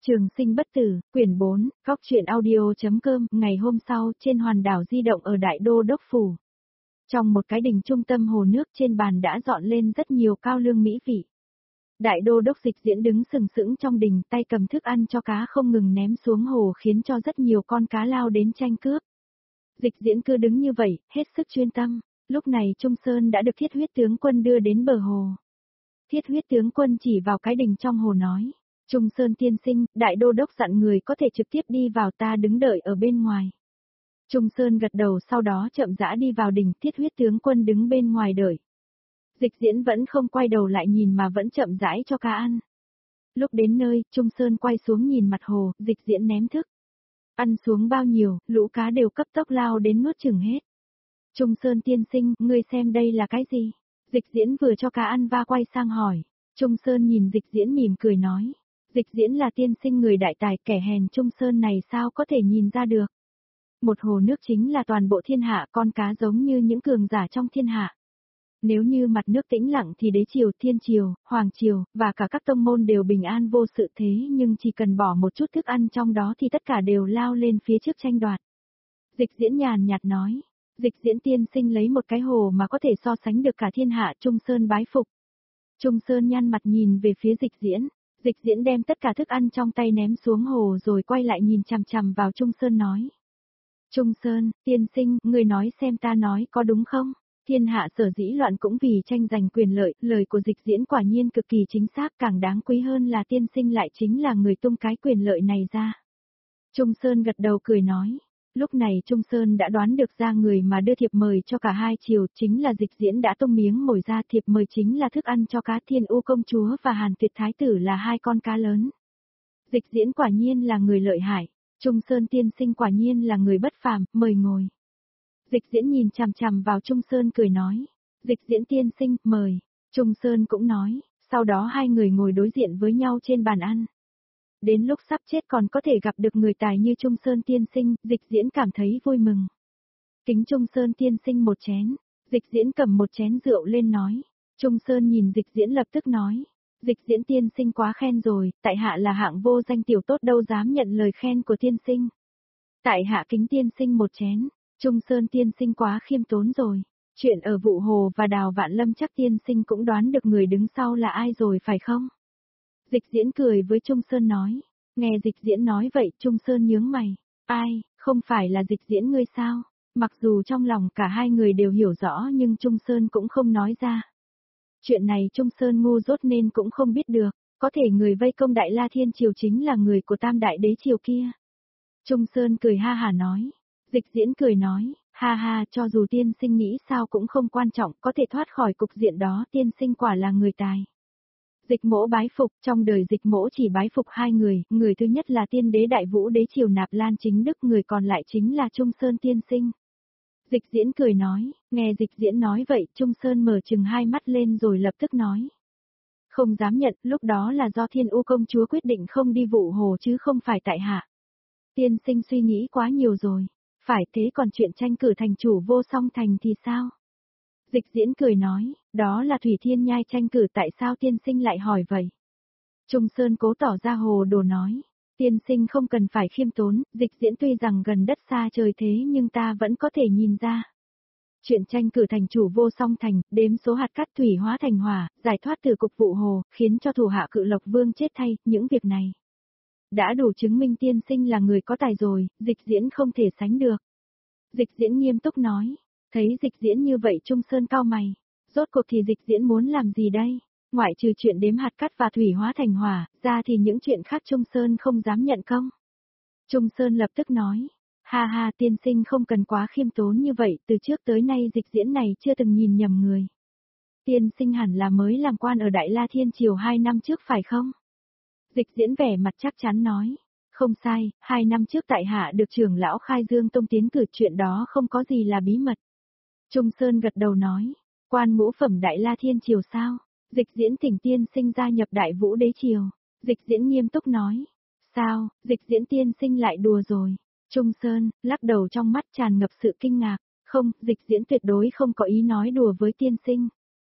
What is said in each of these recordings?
Trường sinh bất tử, quyển 4, góc truyện audio.com, ngày hôm sau, trên hòn đảo di động ở Đại Đô Đốc Phủ. Trong một cái đình trung tâm hồ nước trên bàn đã dọn lên rất nhiều cao lương mỹ vị. Đại Đô Đốc Dịch Diễn đứng sừng sững trong đình, tay cầm thức ăn cho cá không ngừng ném xuống hồ khiến cho rất nhiều con cá lao đến tranh cướp. Dịch Diễn cứ đứng như vậy, hết sức chuyên tâm. Lúc này Trung Sơn đã được Thiết Huyết tướng quân đưa đến bờ hồ. Thiết Huyết tướng quân chỉ vào cái đình trong hồ nói. Trung Sơn tiên sinh, Đại Đô Đốc dặn người có thể trực tiếp đi vào, ta đứng đợi ở bên ngoài. Trung Sơn gật đầu, sau đó chậm rãi đi vào đình, Thiết Huyết tướng quân đứng bên ngoài đợi. Dịch Diễn vẫn không quay đầu lại nhìn mà vẫn chậm rãi cho cá ăn. Lúc đến nơi, Trung Sơn quay xuống nhìn mặt hồ, Dịch Diễn ném thức. Ăn xuống bao nhiêu, lũ cá đều cấp tốc lao đến nuốt chửng hết. Trung Sơn tiên sinh, ngươi xem đây là cái gì? Dịch Diễn vừa cho cá ăn và quay sang hỏi. Trung Sơn nhìn Dịch Diễn mỉm cười nói. Dịch Diễn là tiên sinh người đại tài, kẻ hèn Trung Sơn này sao có thể nhìn ra được. Một hồ nước chính là toàn bộ thiên hạ, con cá giống như những cường giả trong thiên hạ. Nếu như mặt nước tĩnh lặng thì đế triều, thiên triều, hoàng triều, và cả các tông môn đều bình an vô sự, thế nhưng chỉ cần bỏ một chút thức ăn trong đó thì tất cả đều lao lên phía trước tranh đoạt. Dịch Diễn nhàn nhạt nói. Dịch Diễn tiên sinh lấy một cái hồ mà có thể so sánh được cả thiên hạ, Trung Sơn bái phục. Trung Sơn nhăn mặt nhìn về phía Dịch Diễn. Dịch Diễn đem tất cả thức ăn trong tay ném xuống hồ rồi quay lại nhìn chằm chằm vào Trung Sơn nói. Trung Sơn, tiên sinh, người nói xem ta nói có đúng không? Thiên hạ sở dĩ loạn cũng vì tranh giành quyền lợi, lời của Dịch Diễn quả nhiên cực kỳ chính xác, càng đáng quý hơn là tiên sinh lại chính là người tung cái quyền lợi này ra. Trung Sơn gật đầu cười nói. Lúc này Trung Sơn đã đoán được ra người mà đưa thiệp mời cho cả hai triều chính là Dịch Diễn đã tung miếng mồi ra, thiệp mời chính là thức ăn cho cá Thiên U công chúa và Hàn Tuyệt thái tử là hai con cá lớn. Dịch Diễn quả nhiên là người lợi hại, Trung Sơn tiên sinh quả nhiên là người bất phàm, mời ngồi. Dịch Diễn nhìn chằm chằm vào Trung Sơn cười nói. Dịch Diễn tiên sinh, mời. Trung Sơn cũng nói, sau đó hai người ngồi đối diện với nhau trên bàn ăn. Đến lúc sắp chết còn có thể gặp được người tài như Trung Sơn tiên sinh, Dịch Diễn cảm thấy vui mừng. Kính Trung Sơn tiên sinh một chén. Dịch Diễn cầm một chén rượu lên nói. Trung Sơn nhìn Dịch Diễn lập tức nói. Dịch Diễn tiên sinh quá khen rồi, tại hạ là hạng vô danh tiểu tốt đâu dám nhận lời khen của tiên sinh. Tại hạ kính tiên sinh một chén. Trung Sơn tiên sinh quá khiêm tốn rồi. Chuyện ở Vụ Hồ và Đào Vạn Lâm chắc tiên sinh cũng đoán được người đứng sau là ai rồi phải không? Dịch Diễn cười với Trung Sơn nói. Nghe Dịch Diễn nói vậy, Trung Sơn nhướng mày. Ai, không phải là Dịch Diễn ngươi sao? Mặc dù trong lòng cả hai người đều hiểu rõ nhưng Trung Sơn cũng không nói ra. Chuyện này Trung Sơn ngu dốt nên cũng không biết được. Có thể người vây công Đại La Thiên Triều chính là người của Tam Đại Đế Triều kia. Trung Sơn cười ha hả nói. Dịch Diễn cười nói. Ha ha, cho dù tiên sinh nghĩ sao cũng không quan trọng, có thể thoát khỏi cục diện đó, tiên sinh quả là người tài. Dịch Mỗ bái phục, trong đời Dịch Mỗ chỉ bái phục hai người thứ nhất là tiên đế Đại Vũ Đế Triều Nạp Lan Chính Đức, người còn lại chính là Trung Sơn tiên sinh. Dịch Diễn cười nói, nghe Dịch Diễn nói vậy, Trung Sơn mở chừng hai mắt lên rồi lập tức nói. Không dám nhận, lúc đó là do Thiên U công chúa quyết định không đi Vụ Hồ chứ không phải tại hạ. Tiên sinh suy nghĩ quá nhiều rồi, phải thế còn chuyện tranh cử thành chủ Vô Song Thành thì sao? Dịch Diễn cười nói, đó là Thủy Thiên Nhai tranh cử, tại sao tiên sinh lại hỏi vậy? Trung Sơn cố tỏ ra hồ đồ nói, tiên sinh không cần phải khiêm tốn, Dịch Diễn tuy rằng gần đất xa trời thế nhưng ta vẫn có thể nhìn ra. Chuyện tranh cử thành chủ Vô Song Thành, đếm số hạt cát thủy hóa thành hỏa, giải thoát từ cục Vụ Hồ, khiến cho thủ hạ Cự Lộc Vương chết thay, những việc này đã đủ chứng minh tiên sinh là người có tài rồi, Dịch Diễn không thể sánh được. Dịch Diễn nghiêm túc nói. Thấy Dịch Diễn như vậy Trung Sơn cau mày. Rốt cuộc thì Dịch Diễn muốn làm gì đây? Ngoại trừ chuyện đếm hạt cát và thủy hóa thành hỏa, ra thì những chuyện khác Trung Sơn không dám nhận công. Trung Sơn lập tức nói. Ha ha, tiên sinh không cần quá khiêm tốn như vậy, từ trước tới nay Dịch Diễn này chưa từng nhìn nhầm người. Tiên sinh hẳn là mới làm quan ở Đại La Thiên Triều 2 năm trước phải không? Dịch Diễn vẻ mặt chắc chắn nói. Không sai, 2 năm trước tại hạ được trưởng lão Khai Dương Tông tiến cử, chuyện đó không có gì là bí mật. Trung Sơn gật đầu nói, quan ngũ phẩm Đại La Thiên Triều sao? Dịch Diễn thỉnh tiên sinh gia nhập Đại Vũ Đế Triều. Dịch Diễn nghiêm túc nói, sao, Dịch Diễn tiên sinh lại đùa rồi. Trung Sơn, lắc đầu trong mắt tràn ngập sự kinh ngạc, không, Dịch Diễn tuyệt đối không có ý nói đùa với tiên sinh.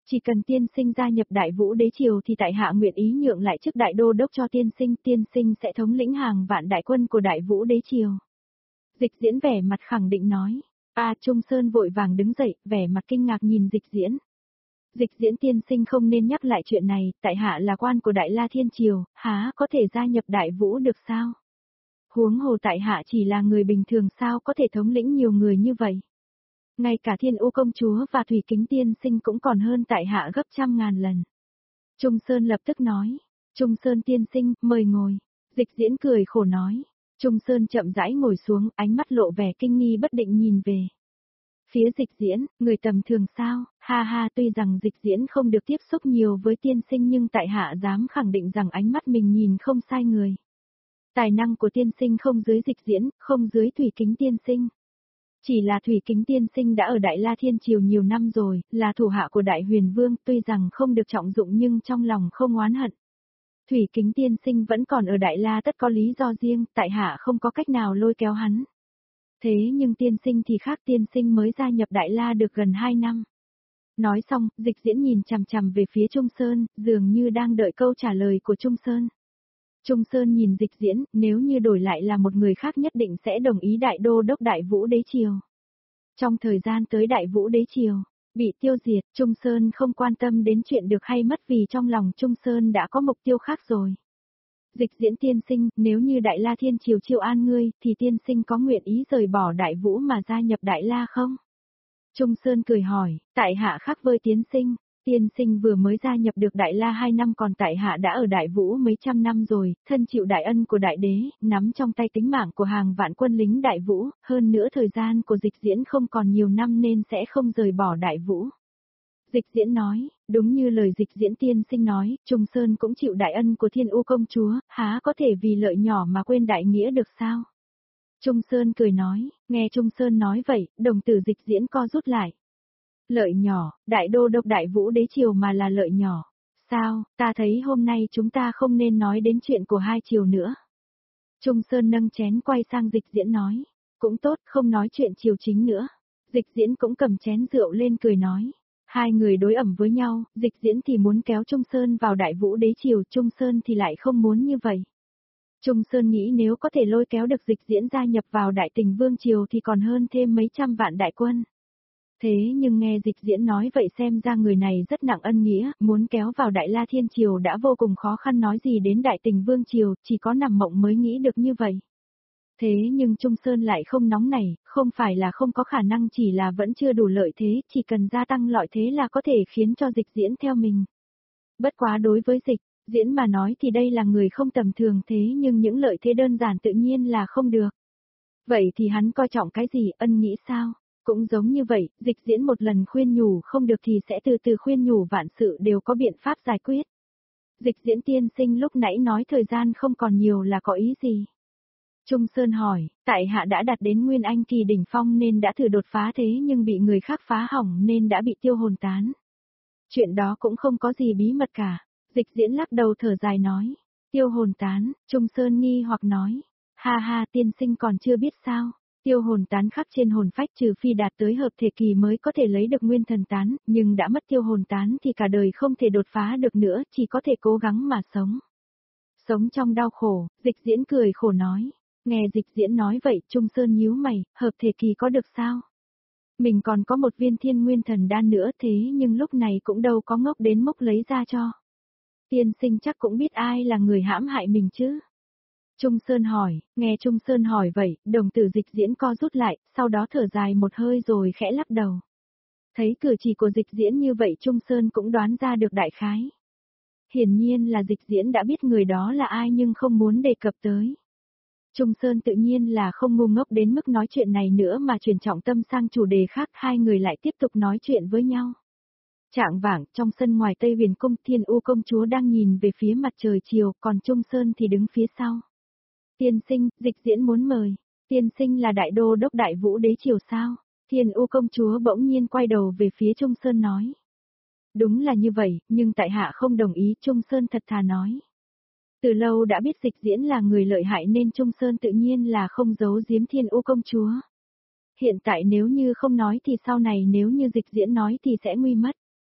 Chỉ cần tiên sinh gia nhập Đại Vũ Đế Triều thì tại hạ nguyện ý nhượng lại chức đại đô đốc cho tiên sinh sẽ thống lĩnh hàng vạn đại quân của Đại Vũ Đế Triều. Dịch Diễn vẻ mặt khẳng định nói. Trung Sơn vội vàng đứng dậy, vẻ mặt kinh ngạc nhìn Dịch Diễn. Dịch Diễn tiên sinh không nên nhắc lại chuyện này, tại hạ là quan của Đại La Thiên Triều, há có thể gia nhập Đại Vũ được sao? Huống hồ tại hạ chỉ là người bình thường sao có thể thống lĩnh nhiều người như vậy? Ngay cả Thiên U công chúa và Thủy Kính tiên sinh cũng còn hơn tại hạ gấp trăm ngàn lần. Trung Sơn lập tức nói. Trung Sơn tiên sinh, mời ngồi. Dịch Diễn cười khổ nói. Trung Sơn chậm rãi ngồi xuống, ánh mắt lộ vẻ kinh nghi bất định nhìn về phía Dịch Diễn, người tầm thường sao? Ha ha, tuy rằng Dịch Diễn không được tiếp xúc nhiều với tiên sinh nhưng tại hạ dám khẳng định rằng ánh mắt mình nhìn không sai người. Tài năng của tiên sinh không dưới Dịch Diễn, không dưới Thủy Kính tiên sinh. Chỉ là Thủy Kính tiên sinh đã ở Đại La Thiên Triều nhiều năm rồi, là thủ hạ của Đại Huyền Vương, tuy rằng không được trọng dụng nhưng trong lòng không oán hận. Thủy Kính tiên sinh vẫn còn ở Đại La tất có lý do riêng, tại hạ không có cách nào lôi kéo hắn. Thế nhưng tiên sinh thì khác, tiên sinh mới gia nhập Đại La được gần 2 năm. Nói xong, Dịch Diễn nhìn chằm chằm về phía Trung Sơn, dường như đang đợi câu trả lời của Trung Sơn. Trung Sơn nhìn Dịch Diễn, nếu như đổi lại là một người khác nhất định sẽ đồng ý đại đô đốc Đại Vũ Đế Triều. Trong thời gian tới Đại Vũ Đế Triều bị tiêu diệt, Trung Sơn không quan tâm đến chuyện được hay mất vì trong lòng Trung Sơn đã có mục tiêu khác rồi. Dịch Diễn tiên sinh, nếu như Đại La Thiên Triều chiêu an ngươi, thì tiên sinh có nguyện ý rời bỏ Đại Vũ mà gia nhập Đại La không? Trung Sơn cười hỏi, tại hạ khác với tiên sinh vừa mới gia nhập được Đại La 2 năm còn tại hạ đã ở Đại Vũ mấy trăm năm rồi, thân chịu đại ân của Đại Đế, nắm trong tay tính mạng của hàng vạn quân lính Đại Vũ, hơn nữa thời gian của Dịch Diễn không còn nhiều năm nên sẽ không rời bỏ Đại Vũ. Dịch Diễn nói, đúng như lời Dịch Diễn tiên sinh nói, Trung Sơn cũng chịu đại ân của Thiên U công chúa, há có thể vì lợi nhỏ mà quên đại nghĩa được sao? Trung Sơn cười nói, nghe Trung Sơn nói vậy, đồng tử Dịch Diễn co rút lại. Lợi nhỏ, đại đô đốc Đại Vũ Đế Triều mà là lợi nhỏ. Sao, ta thấy hôm nay chúng ta không nên nói đến chuyện của hai triều nữa. Trung Sơn nâng chén quay sang Dịch Diễn nói, cũng tốt, không nói chuyện triều chính nữa. Dịch Diễn cũng cầm chén rượu lên cười nói. Hai người đối ẩm với nhau, Dịch Diễn thì muốn kéo Trung Sơn vào Đại Vũ Đế Triều, Trung Sơn thì lại không muốn như vậy. Trung Sơn nghĩ nếu có thể lôi kéo được Dịch Diễn gia nhập vào Đại Tình Vương Triều thì còn hơn thêm mấy trăm vạn đại quân. Thế nhưng nghe Dịch Diễn nói vậy xem ra người này rất nặng ân nghĩa, muốn kéo vào Đại La Thiên Triều đã vô cùng khó khăn nói gì đến Đại Tình Vương Triều, chỉ có nằm mộng mới nghĩ được như vậy. Thế nhưng Trung Sơn lại không nóng nảy, không phải là không có khả năng chỉ là vẫn chưa đủ lợi thế, chỉ cần gia tăng lợi thế là có thể khiến cho Dịch Diễn theo mình. Bất quá đối với Dịch Diễn mà nói thì đây là người không tầm thường thế nhưng những lợi thế đơn giản tự nhiên là không được. Vậy thì hắn coi trọng cái gì, ân nghĩ sao? Cũng giống như vậy, Dịch Diễn một lần khuyên nhủ không được thì sẽ từ từ khuyên nhủ vạn sự đều có biện pháp giải quyết. Dịch Diễn tiên sinh lúc nãy nói thời gian không còn nhiều là có ý gì? Trung Sơn hỏi, tại hạ đã đạt đến Nguyên Anh kỳ đỉnh phong nên đã thử đột phá thế nhưng bị người khác phá hỏng nên đã bị tiêu hồn tán. Chuyện đó cũng không có gì bí mật cả. Dịch Diễn lắc đầu thở dài nói. Tiêu hồn tán, Trung Sơn nghi hoặc nói. Ha ha, tiên sinh còn chưa biết sao. Tiêu hồn tán khắc trên hồn phách trừ phi đạt tới hợp thể kỳ mới có thể lấy được nguyên thần tán, nhưng đã mất tiêu hồn tán thì cả đời không thể đột phá được nữa, chỉ có thể cố gắng mà sống. Sống trong đau khổ, Dịch Diễn cười khổ nói. Nghe Dịch Diễn nói vậy, Trung Sơn nhíu mày, hợp thể kỳ có được sao? Mình còn có một viên thiên nguyên thần đan nữa thế nhưng lúc này cũng đâu có ngốc đến mốc lấy ra cho. Tiên sinh chắc cũng biết ai là người hãm hại mình chứ? Trung Sơn hỏi, nghe Trung Sơn hỏi vậy, đồng tử Dịch Diễn co rút lại, sau đó thở dài một hơi rồi khẽ lắc đầu. Thấy cử chỉ của Dịch Diễn như vậy Trung Sơn cũng đoán ra được đại khái. Hiển nhiên là Dịch Diễn đã biết người đó là ai nhưng không muốn đề cập tới. Trung Sơn tự nhiên là không ngu ngốc đến mức nói chuyện này nữa mà chuyển trọng tâm sang chủ đề khác, hai người lại tiếp tục nói chuyện với nhau. Trạng vạng, trong sân ngoài Tây Huyền Cung, Thiên U công chúa đang nhìn về phía mặt trời chiều, còn Trung Sơn thì đứng phía sau. Tiên sinh, Dịch Diễn muốn mời. Tiên sinh là đại đô đốc Đại Vũ Đế Triều sao? Thiên U công chúa bỗng nhiên quay đầu về phía Trung Sơn nói. Đúng là như vậy, nhưng tại hạ không đồng ý, Trung Sơn thật thà nói. Từ lâu đã biết Dịch Diễn là người lợi hại nên Trung Sơn tự nhiên là không giấu giếm Thiên U công chúa. Hiện tại nếu như không nói thì sau này nếu như Dịch Diễn nói thì sẽ nguy mất.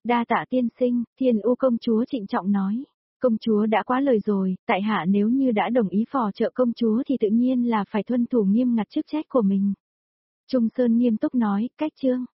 Đa tạ tiên sinh, Thiên U công chúa trịnh trọng nói. Công chúa đã quá lời rồi, tại hạ nếu như đã đồng ý phò trợ công chúa thì tự nhiên là phải tuân thủ nghiêm ngặt chức trách của mình. Trung Sơn nghiêm túc nói, cách chương.